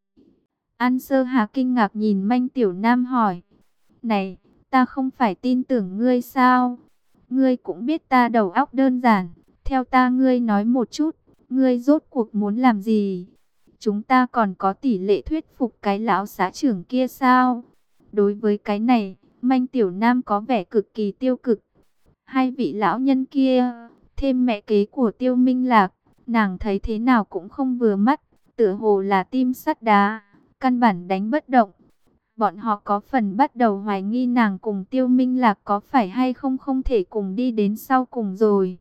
A: An Sơ Hà kinh ngạc nhìn Manh Tiểu Nam hỏi, này, ta không phải tin tưởng ngươi sao? Ngươi cũng biết ta đầu óc đơn giản. Theo ta ngươi nói một chút, ngươi rốt cuộc muốn làm gì? Chúng ta còn có tỷ lệ thuyết phục cái lão xã trưởng kia sao? Đối với cái này, Manh Tiểu Nam có vẻ cực kỳ tiêu cực. Hai vị lão nhân kia, thêm mẹ kế của Tiêu Minh Lạc, nàng thấy thế nào cũng không vừa mắt, tựa hồ là tim sắt đá, căn bản đánh bất động. Bọn họ có phần bắt đầu hoài nghi nàng cùng Tiêu Minh Lạc có phải hay không không thể cùng đi đến sau cùng rồi.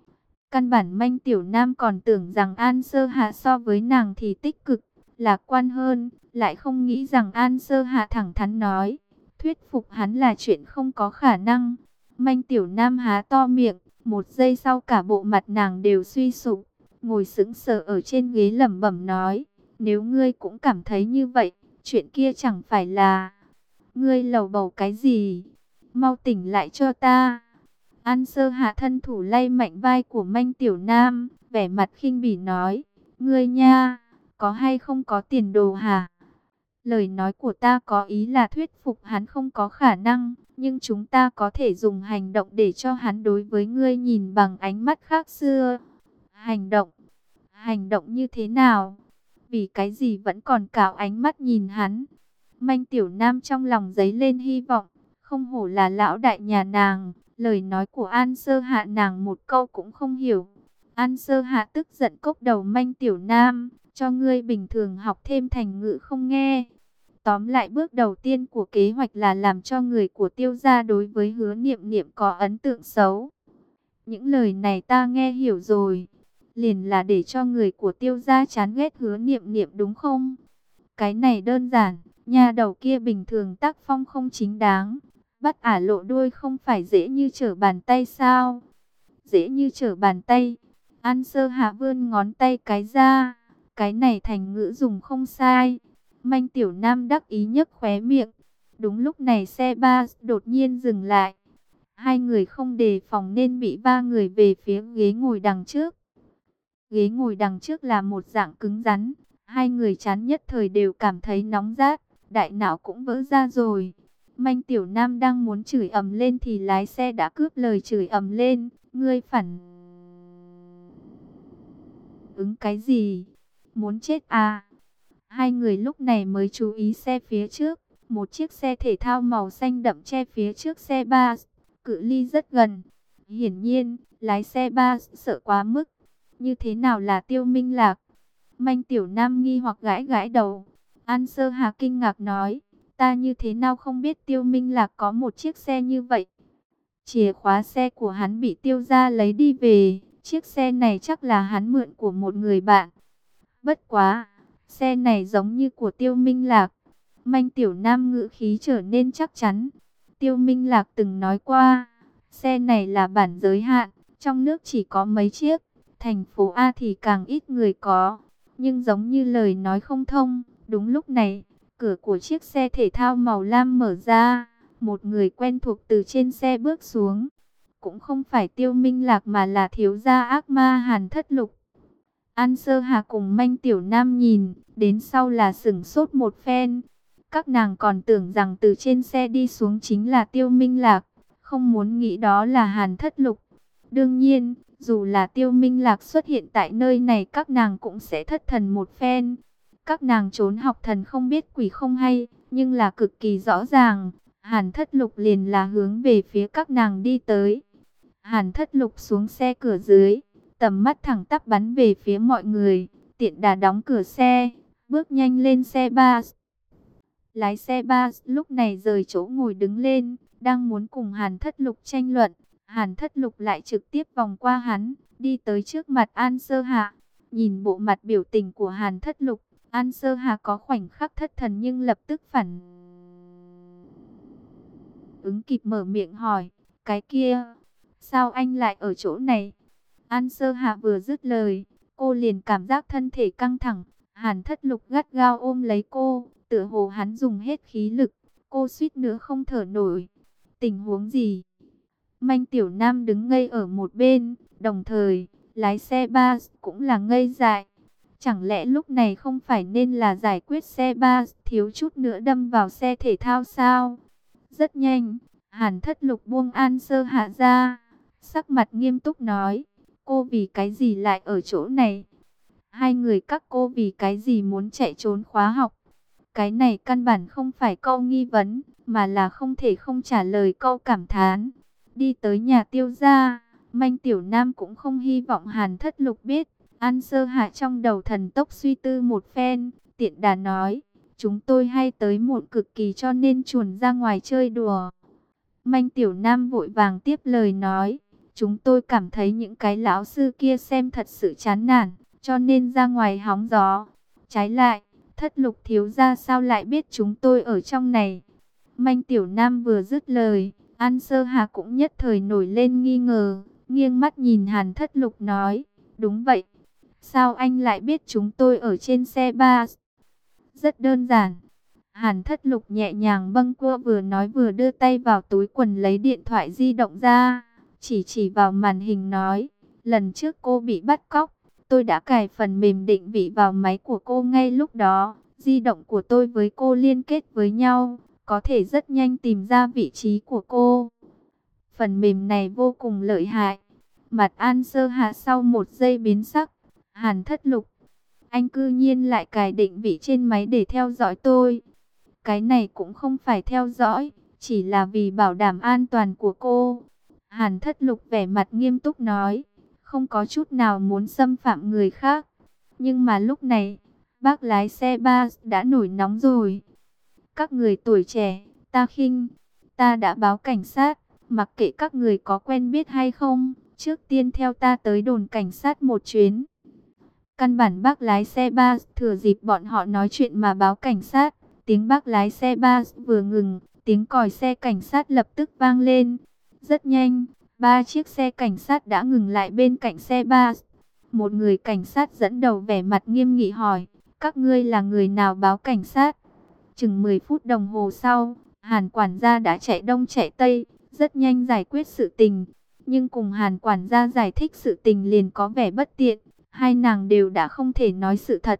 A: Căn bản Manh Tiểu Nam còn tưởng rằng An Sơ Hạ so với nàng thì tích cực, lạc quan hơn, lại không nghĩ rằng An Sơ Hạ thẳng thắn nói, thuyết phục hắn là chuyện không có khả năng. Manh Tiểu Nam há to miệng, 1 giây sau cả bộ mặt nàng đều suy sụp, ngồi sững sờ ở trên ghế lẩm bẩm nói, nếu ngươi cũng cảm thấy như vậy, chuyện kia chẳng phải là... Ngươi lầu bầu cái gì? Mau tỉnh lại cho ta. An Sơ Hạ thân thủ lay mạnh vai của Manh Tiểu Nam, vẻ mặt khinh bỉ nói, ngươi nha, có hay không có tiền đồ hả? Lời nói của ta có ý là thuyết phục hắn không có khả năng, nhưng chúng ta có thể dùng hành động để cho hắn đối với ngươi nhìn bằng ánh mắt khác xưa. Hành động? Hành động như thế nào? Vì cái gì vẫn còn cạo ánh mắt nhìn hắn? Manh Tiểu Nam trong lòng dấy lên hy vọng, không hổ là lão đại nhà nàng. Lời nói của An Sơ Hạ nàng một câu cũng không hiểu. An Sơ Hạ tức giận cốc đầu Manh Tiểu Nam, cho ngươi bình thường học thêm thành ngữ không nghe. Tóm lại bước đầu tiên của kế hoạch là làm cho người của Tiêu gia đối với Hứa Niệm Niệm có ấn tượng xấu. Những lời này ta nghe hiểu rồi. Liền là để cho người của Tiêu gia chán ghét Hứa Niệm Niệm đúng không? Cái này đơn giản, nha đầu kia bình thường tác phong không chính đáng. Bắt ả lộ đuôi không phải dễ như trở bàn tay sao? Dễ như trở bàn tay. An Sơ Hạ vươn ngón tay cái ra. Cái này thành ngữ dùng không sai. Manh Tiểu Nam đắc ý nhấc khóe miệng. Đúng lúc này xe bus đột nhiên dừng lại. Hai người không đề phòng nên bị va người về phía ghế ngồi đằng trước. Ghế ngồi đằng trước là một dạng cứng rắn. Hai người chán nhất thời đều cảm thấy nóng rát. Đại não cũng vỡ ra rồi. Manh Tiểu Nam đang muốn chửi ầm lên thì lái xe đã cướp lời chửi ầm lên. Ngươi phản ứng cái gì? Muốn chết à? Hai người lúc này mới chú ý xe phía trước. Một chiếc xe thể thao màu xanh đậm che phía trước xe bus. Cự ly rất gần. Hiển nhiên, lái xe bus sợ quá mức. Như thế nào là Tiêu Minh Lạc? Manh Tiểu Nam nghi hoặc gãi gãi đầu. An Sơ Hà kinh ngạc nói. Ta như thế nào không biết Tiêu Minh Lạc có một chiếc xe như vậy? Chìa khóa xe của hắn bị Tiêu gia lấy đi về. Chiếc xe này chắc là hắn mượn của một người bạn. Bất quá, xe này giống như của Tiêu Minh Lạc. Manh Tiểu Nam ngữ khí trở nên chắc chắn. Tiêu Minh Lạc từng nói qua, xe này là bản giới hạn, trong nước chỉ có mấy chiếc. Thành phố A thì càng ít người có, nhưng giống như lời nói không thông. Đúng lúc này, cửa của chiếc xe thể thao màu lam mở ra, một người quen thuộc từ trên xe bước xuống. Cũng không phải Tiêu Minh Lạc mà là thiếu gia ác ma Hàn Thất Lục. An Sơ Hà cùng Manh Tiểu Nam nhìn, đến sau là sửng sốt một phen. Các nàng còn tưởng rằng từ trên xe đi xuống chính là Tiêu Minh Lạc, không muốn nghĩ đó là Hàn Thất Lục. Đương nhiên, dù là Tiêu Minh Lạc xuất hiện tại nơi này các nàng cũng sẽ thất thần một phen. Các nàng trốn học thần không biết quỷ không hay, nhưng là cực kỳ rõ ràng, Hàn Thất Lục liền là hướng về phía các nàng đi tới. Hàn Thất Lục xuống xe cửa dưới, tầm mắt thẳng tắp bắn về phía mọi người, tiện đà đóng cửa xe, bước nhanh lên xe bus. Lái xe bus lúc này rời chỗ ngồi đứng lên, đang muốn cùng Hàn Thất Lục tranh luận. Hàn Thất Lục lại trực tiếp vòng qua hắn, đi tới trước mặt An Sơ Hạ. Nhìn bộ mặt biểu tình của Hàn Thất Lục, An Sơ Hạ có khoảnh khắc thất thần nhưng lập tức phản ứng kịp mở miệng hỏi, cái kia, sao anh lại ở chỗ này? An Sơ Hạ vừa dứt lời, cô liền cảm giác thân thể căng thẳng. Hàn Thất Lục gắt gao ôm lấy cô, tựa hồ hắn dùng hết khí lực, cô suýt nữa không thở nổi. Tình huống gì? Manh Tiểu Nam đứng ngây ở một bên, đồng thời, lái xe bus cũng là ngây dại. Chẳng lẽ lúc này không phải nên là giải quyết xe bus, thiếu chút nữa đâm vào xe thể thao sao? Rất nhanh, Hàn Thất Lục buông An Sơ Hạ ra, sắc mặt nghiêm túc nói, cô vì cái gì lại ở chỗ này? Hai người các cô vì cái gì muốn chạy trốn khóa học? Cái này căn bản không phải câu nghi vấn, mà là không thể không trả lời câu cảm thán. Đi tới nhà Tiêu gia, Manh Tiểu Nam cũng không hy vọng Hàn Thất Lục biết. An Sơ Hạ trong đầu thần tốc suy tư một phen, tiện đà nói, chúng tôi hay tới muộn cực kỳ cho nên chuồn ra ngoài chơi đùa. Manh Tiểu Nam vội vàng tiếp lời nói, chúng tôi cảm thấy những cái lão sư kia xem thật sự chán nản, cho nên ra ngoài hóng gió. Trái lại, Thất Lục thiếu gia sao lại biết chúng tôi ở trong này? Manh Tiểu Nam vừa dứt lời, An Sơ Hà cũng nhất thời nổi lên nghi ngờ, nghiêng mắt nhìn Hàn Thất Lục nói, đúng vậy. Sao anh lại biết chúng tôi ở trên xe bus? Rất đơn giản. Hàn Thất Lục nhẹ nhàng bâng quơ vừa nói vừa đưa tay vào túi quần lấy điện thoại di động ra, chỉ vào màn hình nói, lần trước cô bị bắt cóc, tôi đã cài phần mềm định vị vào máy của cô ngay lúc đó, di động của tôi với cô liên kết với nhau, có thể rất nhanh tìm ra vị trí của cô. Phần mềm này vô cùng lợi hại. Mặt An Sơ Hạ sau một giây biến sắc. Hàn Thất Lục, anh cư nhiên lại cài định vị trên máy để theo dõi tôi. Cái này cũng không phải theo dõi, chỉ là vì bảo đảm an toàn của cô. Hàn Thất Lục vẻ mặt nghiêm túc nói, không có chút nào muốn xâm phạm người khác. Nhưng mà lúc này, bác lái xe bus đã nổi nóng rồi. Các người tuổi trẻ, ta khinh, ta đã báo cảnh sát, mặc kệ các người có quen biết hay không, trước tiên theo ta tới đồn cảnh sát một chuyến. Căn bản bác lái xe bus thừa dịp bọn họ nói chuyện mà báo cảnh sát. Tiếng bác lái xe bus vừa ngừng, tiếng còi xe cảnh sát lập tức vang lên. Rất nhanh, 3 chiếc xe cảnh sát đã ngừng lại bên cạnh xe bus. Một người cảnh sát dẫn đầu vẻ mặt nghiêm nghị hỏi, các ngươi là người nào báo cảnh sát? Chừng 10 phút đồng hồ sau, Hàn quản gia đã chạy đông chạy tây, rất nhanh giải quyết sự tình. Nhưng cùng Hàn quản gia giải thích sự tình liền có vẻ bất tiện, hai nàng đều đã không thể nói sự thật.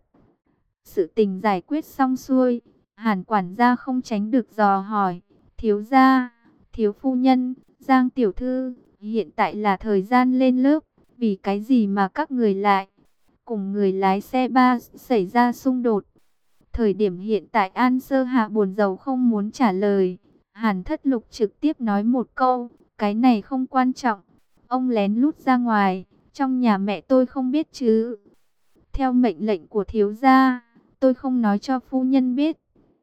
A: Sự tình giải quyết xong xuôi, Hàn quản gia không tránh được dò hỏi, thiếu gia, thiếu phu nhân, Giang tiểu thư, hiện tại là thời gian lên lớp, vì cái gì mà các người lại cùng người lái xe bus xảy ra xung đột? Thời điểm hiện tại An Sơ Hạ buồn rầu không muốn trả lời. Hàn Thất Lục trực tiếp nói một câu, cái này không quan trọng. Ông lén lút ra ngoài, trong nhà mẹ tôi không biết chứ. Theo mệnh lệnh của thiếu gia, tôi không nói cho phu nhân biết.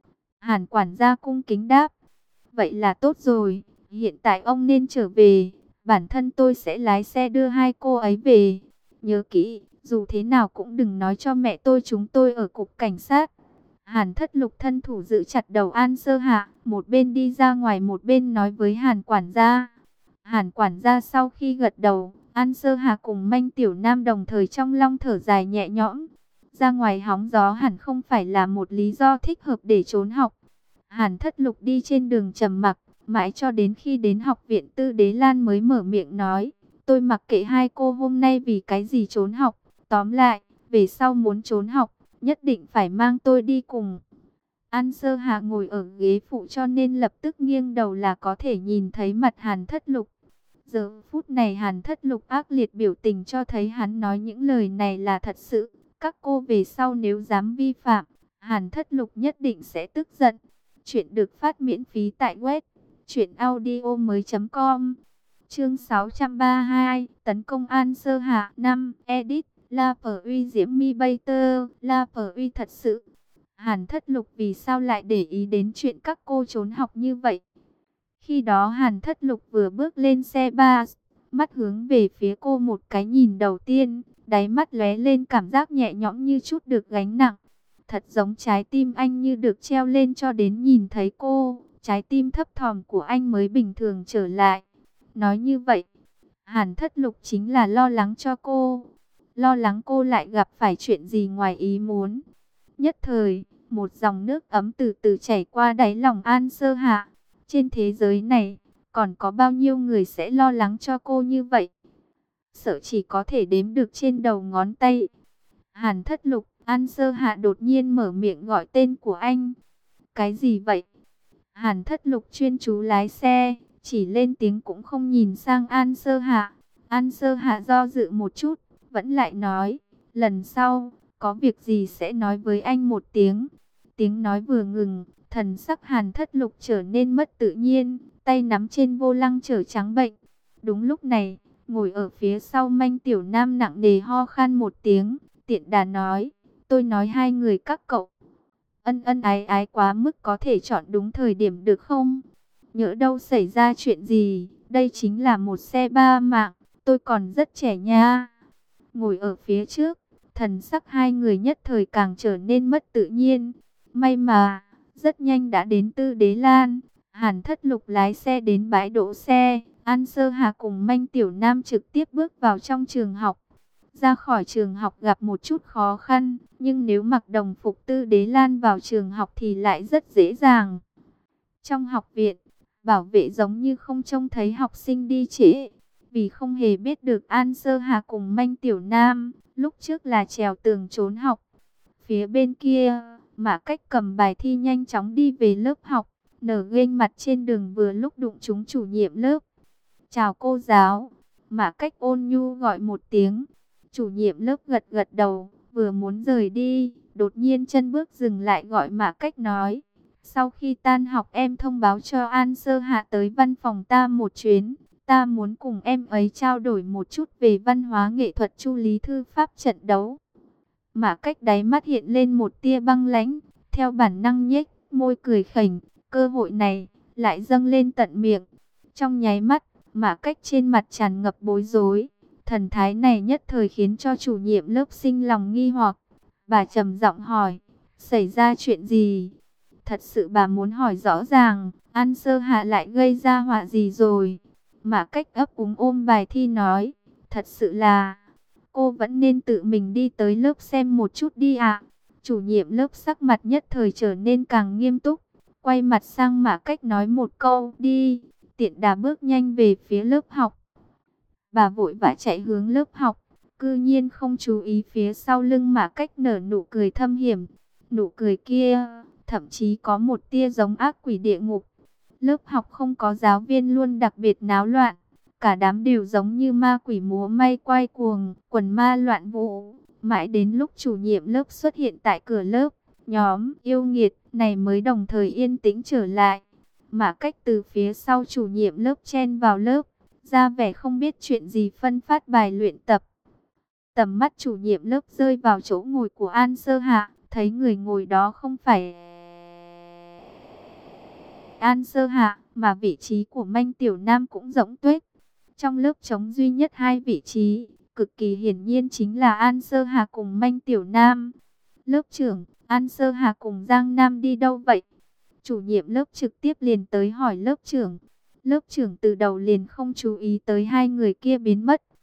A: Hàn quản gia cung kính đáp, vậy là tốt rồi, hiện tại ông nên trở về. Bản thân tôi sẽ lái xe đưa hai cô ấy về. Nhớ kỹ, dù thế nào cũng đừng nói cho mẹ tôi chúng tôi ở cục cảnh sát. Hàn Thất Lục thân thủ giữ chặt đầu An Sơ Hạ, một bên đi ra ngoài một bên nói với Hàn quản gia. Hàn quản gia sau khi gật đầu, An Sơ Hà cùng Manh Tiểu Nam đồng thời trong long thở dài nhẹ nhõm. Ra ngoài hóng gió hẳn không phải là một lý do thích hợp để trốn học. Hàn Thất Lục đi trên đường trầm mặc, mãi cho đến khi đến học viện Tư Đế Lan mới mở miệng nói, tôi mặc kệ hai cô hôm nay vì cái gì trốn học, tóm lại, về sau muốn trốn học, nhất định phải mang tôi đi cùng. An Sơ Hạ ngồi ở ghế phụ cho nên lập tức nghiêng đầu là có thể nhìn thấy mặt Hàn Thất Lục. Giờ phút này Hàn Thất Lục ác liệt biểu tình cho thấy hắn nói những lời này là thật sự. Các cô về sau nếu dám vi phạm, Hàn Thất Lục nhất định sẽ tức giận. Chuyện được phát miễn phí tại web truyệnaudiomoi.com. Chương 632, tấn công An Sơ Hạ 5, edit, La Phở Uy Diễm Mi Bay Tơ, La Phở Uy thật sự. Hàn Thất Lục vì sao lại để ý đến chuyện các cô trốn học như vậy? Khi đó Hàn Thất Lục vừa bước lên xe bus, mắt hướng về phía cô một cái nhìn đầu tiên, đáy mắt lóe lên cảm giác nhẹ nhõm như chút được gánh nặng. Thật giống trái tim anh như được treo lên cho đến nhìn thấy cô, trái tim thấp thỏm của anh mới bình thường trở lại. Nói như vậy, Hàn Thất Lục chính là lo lắng cho cô, lo lắng cô lại gặp phải chuyện gì ngoài ý muốn. Nhất thời, một dòng nước ấm từ từ chảy qua đáy lòng An Sơ Hạ. Trên thế giới này, còn có bao nhiêu người sẽ lo lắng cho cô như vậy? Sợ chỉ có thể đếm được trên đầu ngón tay. Hàn Thất Lục, An Sơ Hạ đột nhiên mở miệng gọi tên của anh. Cái gì vậy? Hàn Thất Lục chuyên chú lái xe, chỉ lên tiếng cũng không nhìn sang An Sơ Hạ. An Sơ Hạ do dự một chút, vẫn lại nói, lần sau, có việc gì sẽ nói với anh một tiếng. Tiếng nói vừa ngừng, thần sắc Hàn Thất Lục trở nên mất tự nhiên, tay nắm trên vô lăng trở trắng bệnh. Đúng lúc này, ngồi ở phía sau Manh Tiểu Nam nặng nề ho khan một tiếng, tiện đà nói, tôi nói hai người các cậu ân ân ái ái quá mức có thể chọn đúng thời điểm được không? Nhỡ đâu xảy ra chuyện gì, đây chính là một xe ba mạng, tôi còn rất trẻ nha. Ngồi ở phía trước, thần sắc hai người nhất thời càng trở nên mất tự nhiên. May mà, rất nhanh đã đến Tư Đế Lan. Hàn Thất Lục lái xe đến bãi đỗ xe. An Sơ Hà cùng Manh Tiểu Nam trực tiếp bước vào trong trường học. Ra khỏi trường học gặp một chút khó khăn, nhưng nếu mặc đồng phục Tư Đế Lan vào trường học thì lại rất dễ dàng. Trong học viện, bảo vệ giống như không trông thấy học sinh đi trễ, vì không hề biết được An Sơ Hà cùng Manh Tiểu Nam lúc trước là trèo tường trốn học. Phía bên kia, Mã Cách cầm bài thi nhanh chóng đi về lớp học, nở ghênh mặt trên đường vừa lúc đụng trúng chủ nhiệm lớp. Chào cô giáo. Mã Cách ôn nhu gọi một tiếng. Chủ nhiệm lớp gật gật đầu, vừa muốn rời đi, đột nhiên chân bước dừng lại gọi Mã Cách nói. Sau khi tan học em thông báo cho An Sơ Hạ tới văn phòng ta một chuyến. Ta muốn cùng em ấy trao đổi một chút về văn hóa nghệ thuật chu lý thư pháp trận đấu. Mã Cách đáy mắt hiện lên một tia băng lãnh, theo bản năng nhếch môi cười khỉnh, cơ hội này lại dâng lên tận miệng. Trong nháy mắt, Mã Cách trên mặt tràn ngập bối rối, thần thái này nhất thời khiến cho chủ nhiệm lớp sinh lòng nghi hoặc. Bà trầm giọng hỏi, xảy ra chuyện gì? Thật sự bà muốn hỏi rõ ràng, An Sơ Hạ lại gây ra họa gì rồi? Mã Cách ấp úng ôm bài thi nói, thật sự là cô vẫn nên tự mình đi tới lớp xem một chút đi ạ. Chủ nhiệm lớp sắc mặt nhất thời trở nên càng nghiêm túc, quay mặt sang Mã Cách nói một câu đi, tiện đà bước nhanh về phía lớp học. Bà vội vã chạy hướng lớp học, cư nhiên không chú ý phía sau lưng Mã Cách nở nụ cười thâm hiểm. Nụ cười kia, thậm chí có một tia giống ác quỷ địa ngục. Lớp học không có giáo viên luôn đặc biệt náo loạn. Cả đám đều giống như ma quỷ múa may quay cuồng, quần ma loạn vũ. Mãi đến lúc chủ nhiệm lớp xuất hiện tại cửa lớp, nhóm yêu nghiệt này mới đồng thời yên tĩnh trở lại. Mã Cách từ phía sau chủ nhiệm lớp chen vào lớp, ra vẻ không biết chuyện gì phân phát bài luyện tập. Tầm mắt chủ nhiệm lớp rơi vào chỗ ngồi của An Sơ Hạ, thấy người ngồi đó không phải An Sơ Hạ, mà vị trí của Manh Tiểu Nam cũng rỗng tuếch. Trong lớp trống duy nhất hai vị trí, cực kỳ hiển nhiên chính là An Sơ Hà cùng Manh Tiểu Nam. Lớp trưởng, An Sơ Hà cùng Giang Nam đi đâu vậy? Chủ nhiệm lớp trực tiếp liền tới hỏi lớp trưởng. Lớp trưởng từ đầu liền không chú ý tới hai người kia biến mất,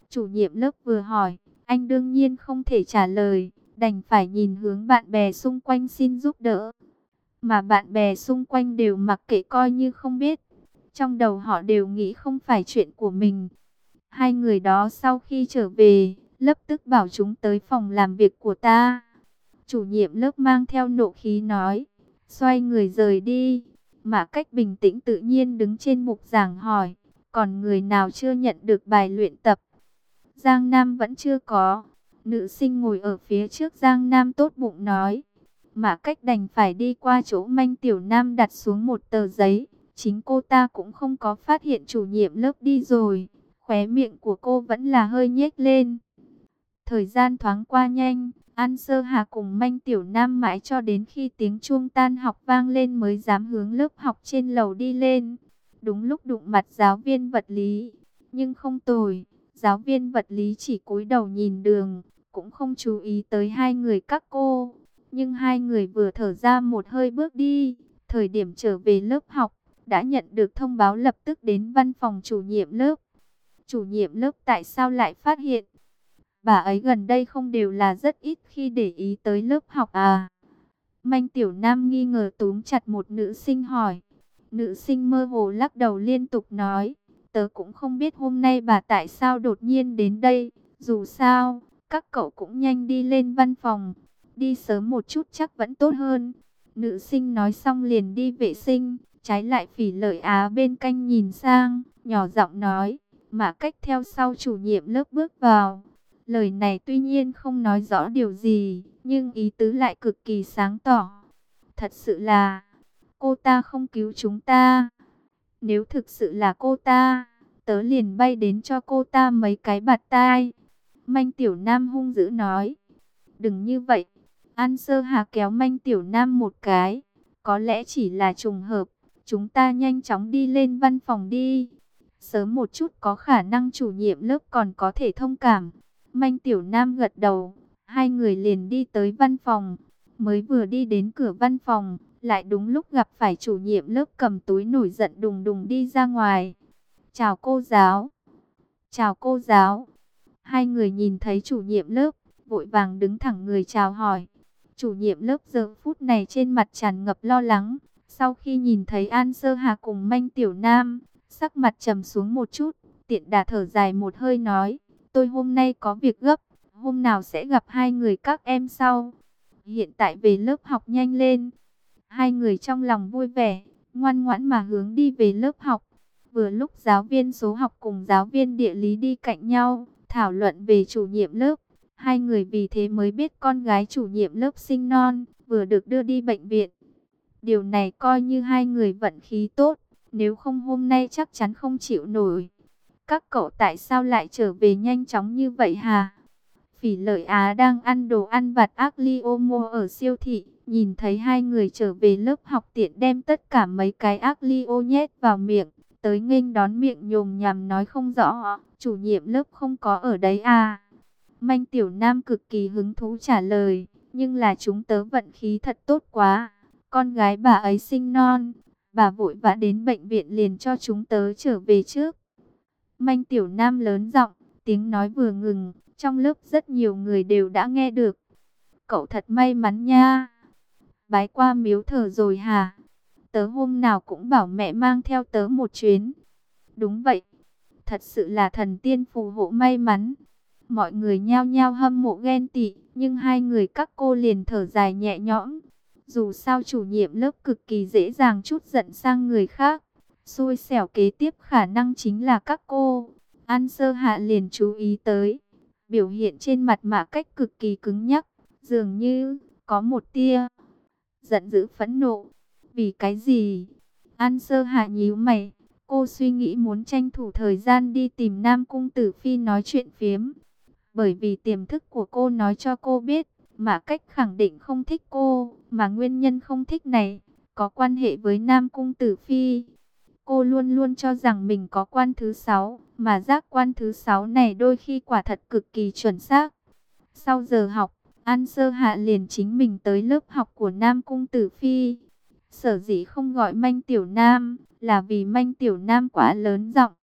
A: Chủ nhiệm lớp vừa hỏi, anh đương nhiên không thể trả lời, đành phải nhìn hướng bạn bè xung quanh xin giúp đỡ. Mà bạn bè xung quanh đều mặc kệ coi như không biết. Trong đầu họ đều nghĩ không phải chuyện của mình. Hai người đó sau khi trở về, lập tức bảo chúng tới phòng làm việc của ta. Chủ nhiệm lớp mang theo nộ khí nói, xoay người rời đi. Mã Cách bình tĩnh tự nhiên đứng trên bục giảng hỏi, còn người nào chưa nhận được bài luyện tập? Giang Nam vẫn chưa có. Nữ sinh ngồi ở phía trước Giang Nam tốt bụng nói. Mã Cách đành phải đi qua chỗ Manh Tiểu Nam đặt xuống một tờ giấy. Chính cô ta cũng không có phát hiện chủ nhiệm lớp đi rồi. Khóe miệng của cô vẫn là hơi nhếch lên. Thời gian thoáng qua nhanh. An Sơ Hà cùng Manh Tiểu Nam mãi cho đến khi tiếng chuông tan học vang lên mới dám hướng lớp học trên lầu đi lên. Đúng lúc đụng mặt giáo viên vật lý. Nhưng không tồi, giáo viên vật lý chỉ cúi đầu nhìn đường, cũng không chú ý tới hai người các cô. Nhưng hai người vừa thở ra một hơi bước đi, thời điểm trở về lớp học, đã nhận được thông báo lập tức đến văn phòng chủ nhiệm lớp. Chủ nhiệm lớp tại sao lại phát hiện? Bà ấy gần đây không đều là rất ít khi để ý tới lớp học à? Manh Tiểu Nam nghi ngờ túm chặt một nữ sinh hỏi. Nữ sinh mơ hồ lắc đầu liên tục nói, tớ cũng không biết hôm nay bà tại sao đột nhiên đến đây. Dù sao, các cậu cũng nhanh đi lên văn phòng. Đi sớm một chút chắc vẫn tốt hơn. Nữ sinh nói xong liền đi vệ sinh. Trái lại Phỉ Lợi Á bên cạnh nhìn sang, nhỏ giọng nói, Mã Cách theo sau chủ nhiệm lớp bước vào. Lời này tuy nhiên không nói rõ điều gì, nhưng ý tứ lại cực kỳ sáng tỏ. Thật sự là, cô ta không cứu chúng ta. Nếu thực sự là cô ta, tớ liền bay đến cho cô ta mấy cái bạt tai. Manh Tiểu Nam hung dữ nói. Đừng như vậy. An Sơ Hà kéo Manh Tiểu Nam một cái. Có lẽ chỉ là trùng hợp. Chúng ta nhanh chóng đi lên văn phòng đi. Sớm một chút có khả năng chủ nhiệm lớp còn có thể thông cảm. Manh Tiểu Nam gật đầu. Hai người liền đi tới văn phòng. Mới vừa đi đến cửa văn phòng, lại đúng lúc gặp phải chủ nhiệm lớp cầm túi nổi giận đùng đùng đi ra ngoài. Chào cô giáo. Chào cô giáo. Hai người nhìn thấy chủ nhiệm lớp, vội vàng đứng thẳng người chào hỏi. Chủ nhiệm lớp giờ phút này trên mặt tràn ngập lo lắng. Sau khi nhìn thấy An Sơ Hà cùng Manh Tiểu Nam, sắc mặt trầm xuống một chút, tiện đà thở dài một hơi nói, tôi hôm nay có việc gấp, hôm nào sẽ gặp hai người các em sau. Hiện tại về lớp học nhanh lên. Hai người trong lòng vui vẻ, ngoan ngoãn mà hướng đi về lớp học. Vừa lúc giáo viên số học cùng giáo viên địa lý đi cạnh nhau, thảo luận về chủ nhiệm lớp. Hai người vì thế mới biết con gái chủ nhiệm lớp sinh non, vừa được đưa đi bệnh viện. Điều này coi như hai người vận khí tốt, nếu không hôm nay chắc chắn không chịu nổi. Các cậu tại sao lại trở về nhanh chóng như vậy hả? Phỉ Lợi Á đang ăn đồ ăn vặt Aglio mua ở siêu thị, nhìn thấy hai người trở về lớp học tiện đem tất cả mấy cái Aglio nhét vào miệng, tới nghênh đón miệng nhồm nhằm nói không rõ, chủ nhiệm lớp không có ở đấy à? Manh Tiểu Nam cực kỳ hứng thú trả lời, nhưng là chúng tớ vận khí thật tốt quá, con gái bà ấy sinh non, bà vội vã đến bệnh viện liền cho chúng tớ trở về trước. Manh Tiểu Nam lớn giọng, tiếng nói vừa ngừng, trong lớp rất nhiều người đều đã nghe được. Cậu thật may mắn nha. Bái qua miếu thờ rồi hả? Tớ hôm nào cũng bảo mẹ mang theo tớ một chuyến. Đúng vậy. Thật sự là thần tiên phù hộ may mắn. Mọi người nhao nhao hâm mộ ghen tị, nhưng hai người các cô liền thở dài nhẹ nhõm. Dù sao chủ nhiệm lớp cực kỳ dễ dàng trút giận sang người khác. Xui xẻo kế tiếp khả năng chính là các cô. An Sơ Hạ liền chú ý tới. Biểu hiện trên mặt Mã Cách cực kỳ cứng nhắc, dường như có một tia giận dữ phẫn nộ. Vì cái gì? An Sơ Hạ nhíu mày, cô suy nghĩ muốn tranh thủ thời gian đi tìm Nam Cung Tử Phi nói chuyện phiếm. Bởi vì tiềm thức của cô nói cho cô biết, Mã Cách khẳng định không thích cô, mà nguyên nhân không thích này có quan hệ với Nam Cung Tử Phi. Cô luôn luôn cho rằng mình có quan thứ 6, mà giác quan thứ 6 này đôi khi quả thật cực kỳ chuẩn xác. Sau giờ học, An Sơ Hạ liền chính mình tới lớp học của Nam Cung Tử Phi. Sở dĩ không gọi Manh Tiểu Nam, là vì Manh Tiểu Nam quá lớn giọng,